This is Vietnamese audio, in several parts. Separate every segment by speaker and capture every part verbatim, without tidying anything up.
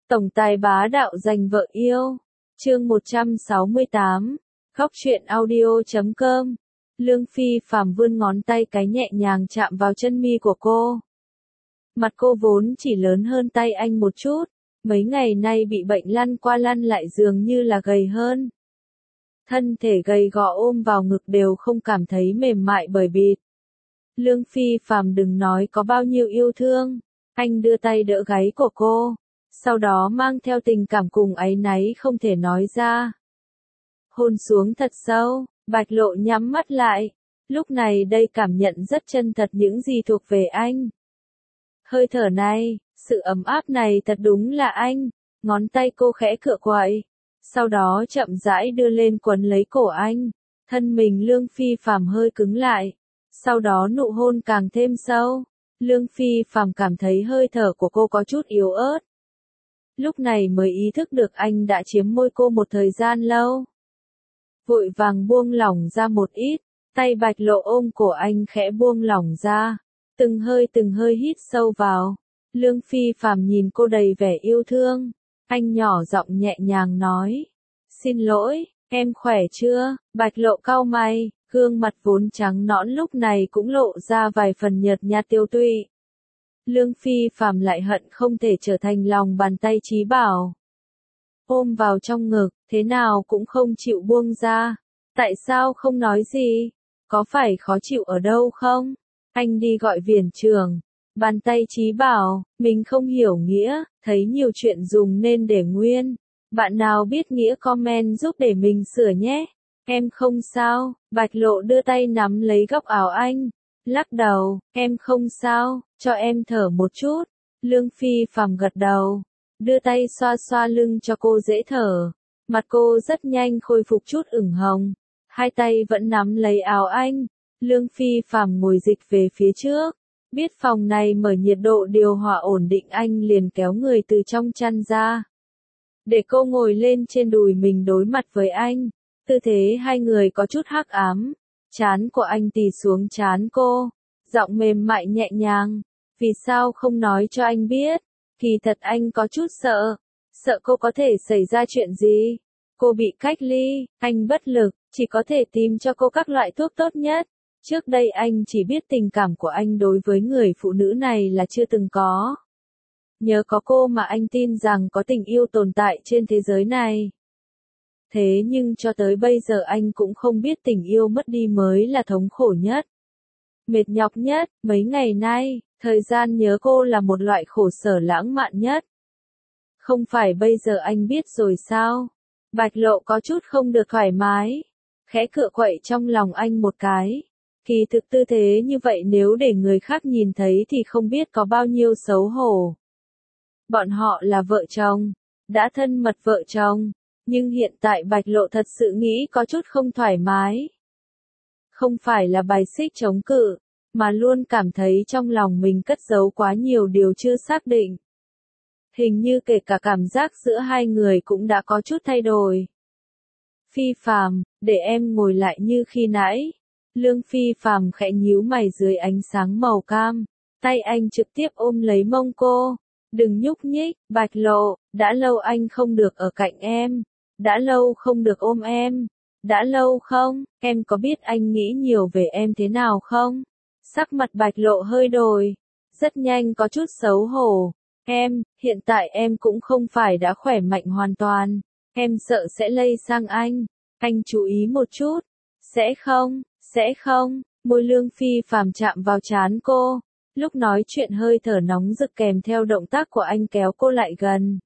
Speaker 1: Tổng tài bá đạo giành vợ yêu. Chương một trăm sáu mươi tám. Góc truyện audio chấm com. Lương Phi Phàm vươn ngón tay cái nhẹ nhàng chạm vào chân mi của cô. Mặt cô vốn chỉ lớn hơn tay anh một chút, mấy ngày nay bị bệnh lăn qua lăn lại dường như là gầy hơn. Thân thể gầy gò ôm vào ngực đều không cảm thấy mềm mại bởi bịt. Lương Phi Phàm đừng nói có bao nhiêu yêu thương, anh đưa tay đỡ gáy của cô, sau đó mang theo tình cảm cùng áy náy không thể nói ra. Hôn xuống thật sâu, Bạch Lộ nhắm mắt lại, lúc này đây cảm nhận rất chân thật những gì thuộc về anh. Hơi thở này, sự ấm áp này thật đúng là anh, ngón tay cô khẽ cựa quậy, sau đó chậm rãi đưa lên quấn lấy cổ anh, thân mình Lương Phi Phàm hơi cứng lại, sau đó nụ hôn càng thêm sâu, Lương Phi Phàm cảm thấy hơi thở của cô có chút yếu ớt. Lúc này mới ý thức được anh đã chiếm môi cô một thời gian lâu. Vội vàng buông lỏng ra một ít, tay Bạch Lộ ôm cổ anh khẽ buông lỏng ra, từng hơi từng hơi hít sâu vào. Lương Phi Phàm nhìn cô đầy vẻ yêu thương, anh nhỏ giọng nhẹ nhàng nói, xin lỗi, em khỏe chưa? Bạch Lộ cau mày, gương mặt vốn trắng nõn lúc này cũng lộ ra vài phần nhợt nhạt tiêu tụy. Lương Phi Phàm lại hận không thể trở thành lòng bàn tay trí bảo. Ôm vào trong ngực, thế nào cũng không chịu buông ra. Tại sao không nói gì? Có phải khó chịu ở đâu không? Anh đi gọi viển trưởng. Bàn tay trí bảo, mình không hiểu nghĩa, thấy nhiều chuyện dùng nên để nguyên. Bạn nào biết nghĩa comment giúp để mình sửa nhé. Em không sao, Bạch Lộ đưa tay nắm lấy góc áo anh. Lắc đầu, em không sao, cho em thở một chút. Lương Phi Phàm gật đầu, đưa tay xoa xoa lưng cho cô dễ thở. Mặt cô rất nhanh khôi phục chút ửng hồng, hai tay vẫn nắm lấy áo anh. Lương Phi Phàm ngồi dịch về phía trước, biết phòng này mở nhiệt độ điều hòa ổn định anh liền kéo người từ trong chăn ra. Để cô ngồi lên trên đùi mình đối mặt với anh, tư thế hai người có chút hắc ám. Trán của anh tì xuống trán cô, giọng mềm mại nhẹ nhàng, vì sao không nói cho anh biết, kỳ thật anh có chút sợ, sợ cô có thể xảy ra chuyện gì. Cô bị cách ly, anh bất lực, chỉ có thể tìm cho cô các loại thuốc tốt nhất. Trước đây anh chỉ biết tình cảm của anh đối với người phụ nữ này là chưa từng có. Nhờ có cô mà anh tin rằng có tình yêu tồn tại trên thế giới này. Thế nhưng cho tới bây giờ anh cũng không biết tình yêu mất đi mới là thống khổ nhất. Mệt nhọc nhất, mấy ngày nay, thời gian nhớ cô là một loại khổ sở lãng mạn nhất. Không phải bây giờ anh biết rồi sao? Bạch Lộ có chút không được thoải mái, khẽ cựa quậy trong lòng anh một cái. Kỳ thực tư thế như vậy nếu để người khác nhìn thấy thì không biết có bao nhiêu xấu hổ. Bọn họ là vợ chồng, đã thân mật vợ chồng. Nhưng hiện tại Bạch Lộ thật sự nghĩ có chút không thoải mái. Không phải là bài xích chống cự, mà luôn cảm thấy trong lòng mình cất giấu quá nhiều điều chưa xác định. Hình như kể cả cảm giác giữa hai người cũng đã có chút thay đổi. Phi Phàm, để em ngồi lại như khi nãy. Lương Phi Phàm khẽ nhíu mày dưới ánh sáng màu cam, tay anh trực tiếp ôm lấy mông cô. Đừng nhúc nhích, Bạch Lộ, đã lâu anh không được ở cạnh em. Đã lâu không được ôm em. Đã lâu không, em có biết anh nghĩ nhiều về em thế nào không? Sắc mặt Bạch Lộ hơi đổi, rất nhanh có chút xấu hổ. Em, hiện tại em cũng không phải đã khỏe mạnh hoàn toàn. Em sợ sẽ lây sang anh. Anh chú ý một chút. Sẽ không, sẽ không. Môi Lương Phi Phàm chạm vào trán cô. Lúc nói chuyện hơi thở nóng rực kèm theo động tác của anh kéo cô lại gần.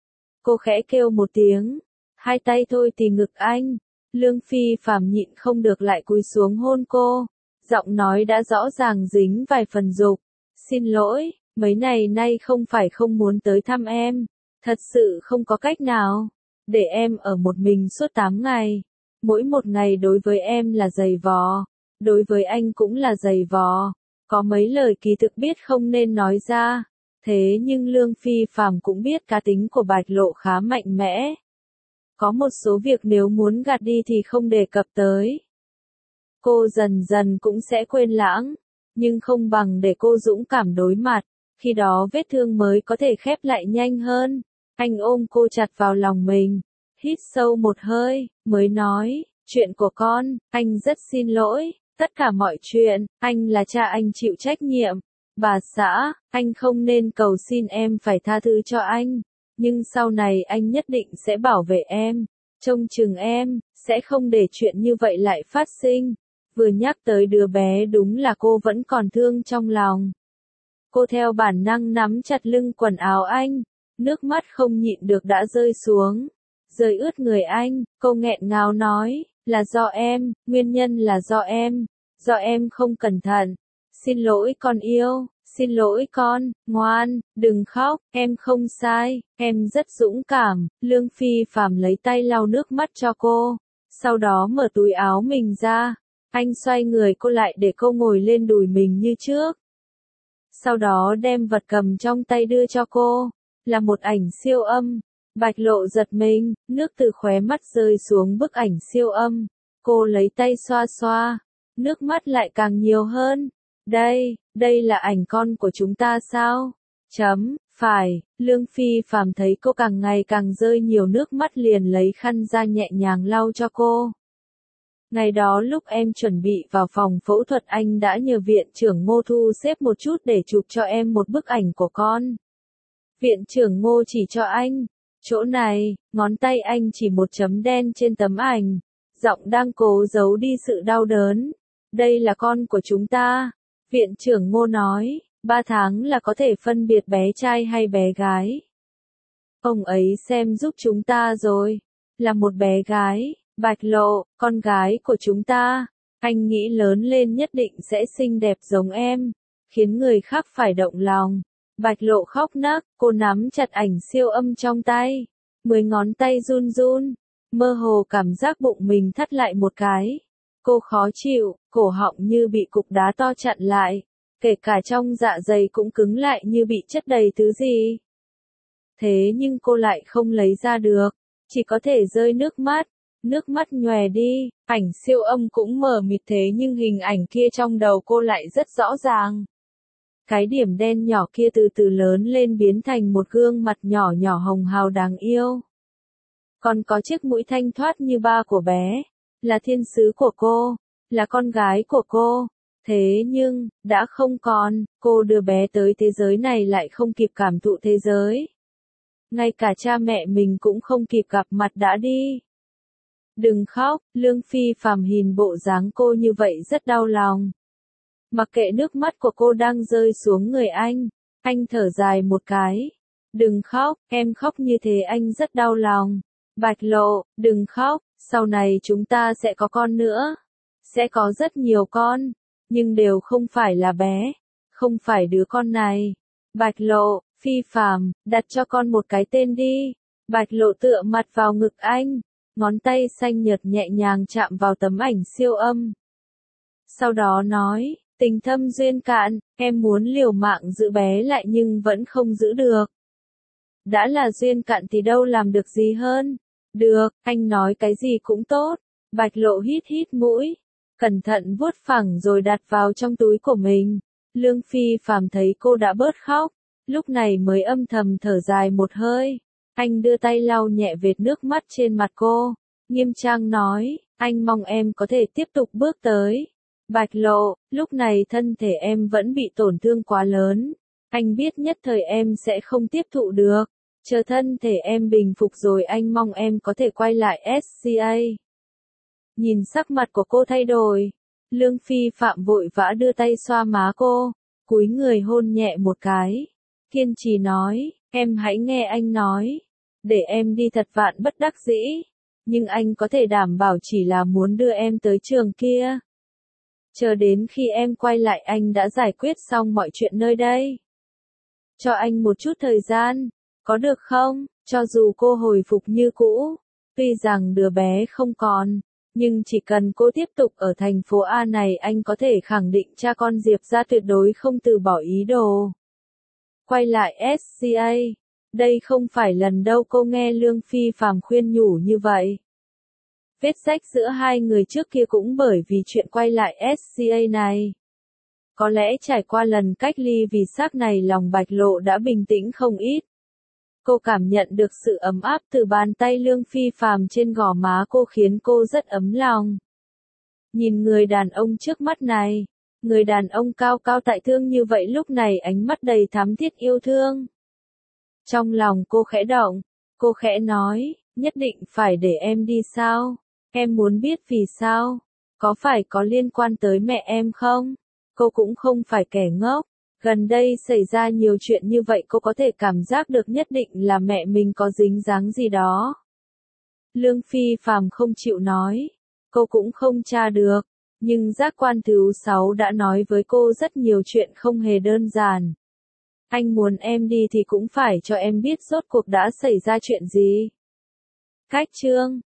Speaker 1: Cô khẽ kêu một tiếng. Hai tay thôi thì ngực anh. Lương Phi Phàm nhịn không được lại cúi xuống hôn cô. Giọng nói đã rõ ràng dính vài phần dục. Xin lỗi, mấy ngày nay không phải không muốn tới thăm em. Thật sự không có cách nào. Để em ở một mình suốt tám ngày. Mỗi một ngày đối với em là giày vò. Đối với anh cũng là giày vò. Có mấy lời kỳ thực biết không nên nói ra. Thế nhưng Lương Phi Phàm cũng biết cá tính của Bạch Lộ khá mạnh mẽ. Có một số việc nếu muốn gạt đi thì không đề cập tới. Cô dần dần cũng sẽ quên lãng, nhưng không bằng để cô dũng cảm đối mặt, khi đó vết thương mới có thể khép lại nhanh hơn. Anh ôm cô chặt vào lòng mình, hít sâu một hơi, mới nói, chuyện của con, anh rất xin lỗi, tất cả mọi chuyện, anh là cha anh chịu trách nhiệm. Bà xã, anh không nên cầu xin em phải tha thứ cho anh, nhưng sau này anh nhất định sẽ bảo vệ em, trông chừng em, sẽ không để chuyện như vậy lại phát sinh. Vừa nhắc tới đứa bé đúng là cô vẫn còn thương trong lòng. Cô theo bản năng nắm chặt lưng quần áo anh, nước mắt không nhịn được đã rơi xuống, rơi ướt người anh, cô nghẹn ngào nói, là do em, nguyên nhân là do em, do em không cẩn thận. Xin lỗi con yêu, xin lỗi con, ngoan, đừng khóc, em không sai, em rất dũng cảm. Lương Phi Phạm lấy tay lau nước mắt cho cô, sau đó mở túi áo mình ra, anh xoay người cô lại để cô ngồi lên đùi mình như trước. Sau đó đem vật cầm trong tay đưa cho cô, là một ảnh siêu âm. Bạch Lộ giật mình, nước từ khóe mắt rơi xuống bức ảnh siêu âm. Cô lấy tay xoa xoa, nước mắt lại càng nhiều hơn. Đây, đây là ảnh con của chúng ta sao? Chấm, phải, Lương Phi Phạm thấy cô càng ngày càng rơi nhiều nước mắt liền lấy khăn ra nhẹ nhàng lau cho cô. Ngày đó lúc em chuẩn bị vào phòng phẫu thuật anh đã nhờ viện trưởng Ngô thu xếp một chút để chụp cho em một bức ảnh của con. Viện trưởng Ngô chỉ cho anh, chỗ này, ngón tay anh chỉ một chấm đen trên tấm ảnh, giọng đang cố giấu đi sự đau đớn. Đây là con của chúng ta. Viện trưởng Ngô nói, ba tháng là có thể phân biệt bé trai hay bé gái. Ông ấy xem giúp chúng ta rồi, là một bé gái. Bạch Lộ, con gái của chúng ta, anh nghĩ lớn lên nhất định sẽ xinh đẹp giống em, khiến người khác phải động lòng. Bạch Lộ khóc nấc, cô nắm chặt ảnh siêu âm trong tay, mười ngón tay run run, mơ hồ cảm giác bụng mình thắt lại một cái. Cô khó chịu, cổ họng như bị cục đá to chặn lại, kể cả trong dạ dày cũng cứng lại như bị chất đầy thứ gì. Thế nhưng cô lại không lấy ra được, chỉ có thể rơi nước mắt. Nước mắt nhòe đi, ảnh siêu âm cũng mờ mịt thế nhưng hình ảnh kia trong đầu cô lại rất rõ ràng. Cái điểm đen nhỏ kia từ từ lớn lên biến thành một gương mặt nhỏ nhỏ hồng hào đáng yêu. Còn có chiếc mũi thanh thoát như ba của bé, là thiên sứ của cô, là con gái của cô. Thế nhưng, đã không còn, cô đưa bé tới thế giới này lại không kịp cảm thụ thế giới. Ngay cả cha mẹ mình cũng không kịp gặp mặt đã đi. Đừng khóc, Lương Phi Phạm nhìn bộ dáng cô như vậy rất đau lòng. Mặc kệ nước mắt của cô đang rơi xuống người anh, anh thở dài một cái. Đừng khóc, em khóc như thế anh rất đau lòng. Bạch Lộ, đừng khóc, sau này chúng ta sẽ có con nữa. Sẽ có rất nhiều con, nhưng đều không phải là bé, không phải đứa con này. Bạch Lộ, Phi Phạm, đặt cho con một cái tên đi. Bạch Lộ tựa mặt vào ngực anh. Ngón tay xanh nhợt nhẹ nhàng chạm vào tấm ảnh siêu âm. Sau đó nói, tình thâm duyên cạn, em muốn liều mạng giữ bé lại nhưng vẫn không giữ được. Đã là duyên cạn thì đâu làm được gì hơn. Được, anh nói cái gì cũng tốt. Bạch Lộ hít hít mũi, cẩn thận vuốt phẳng rồi đặt vào trong túi của mình. Lương Phi Phạm thấy cô đã bớt khóc, lúc này mới âm thầm thở dài một hơi. Anh đưa tay lau nhẹ vệt nước mắt trên mặt cô, nghiêm trang nói, anh mong em có thể tiếp tục bước tới. Bạch Lộ, lúc này thân thể em vẫn bị tổn thương quá lớn, anh biết nhất thời em sẽ không tiếp thụ được, chờ thân thể em bình phục rồi anh mong em có thể quay lại ét xê a. Nhìn sắc mặt của cô thay đổi, Lương Phi Phạm vội vã đưa tay xoa má cô, cúi người hôn nhẹ một cái, kiên trì nói, em hãy nghe anh nói. Để em đi thật vạn bất đắc dĩ, nhưng anh có thể đảm bảo chỉ là muốn đưa em tới trường kia. Chờ đến khi em quay lại anh đã giải quyết xong mọi chuyện nơi đây. Cho anh một chút thời gian, có được không? Cho dù cô hồi phục như cũ, tuy rằng đứa bé không còn, nhưng chỉ cần cô tiếp tục ở thành phố A này anh có thể khẳng định cha con Diệp ra tuyệt đối không từ bỏ ý đồ. Quay lại ét xê a. Đây không phải lần đâu cô nghe Lương Phi Phạm khuyên nhủ như vậy. Vết rách giữa hai người trước kia cũng bởi vì chuyện quay lại ét xê a này. Có lẽ trải qua lần cách ly vì xác này lòng Bạch Lộ đã bình tĩnh không ít. Cô cảm nhận được sự ấm áp từ bàn tay Lương Phi Phàm trên gò má cô khiến cô rất ấm lòng. Nhìn người đàn ông trước mắt này, người đàn ông cao cao tại thượng như vậy lúc này ánh mắt đầy thắm thiết yêu thương. Trong lòng cô khẽ động, cô khẽ nói, nhất định phải để em đi sao? Em muốn biết vì sao? Có phải có liên quan tới mẹ em không? Cô cũng không phải kẻ ngốc. Gần đây xảy ra nhiều chuyện như vậy cô có thể cảm giác được nhất định là mẹ mình có dính dáng gì đó. Lương Phi Phàm không chịu nói. Cô cũng không tra được. Nhưng giác quan thứ sáu đã nói với cô rất nhiều chuyện không hề đơn giản. Anh muốn em đi thì cũng phải cho em biết rốt cuộc đã xảy ra chuyện gì. Cách chương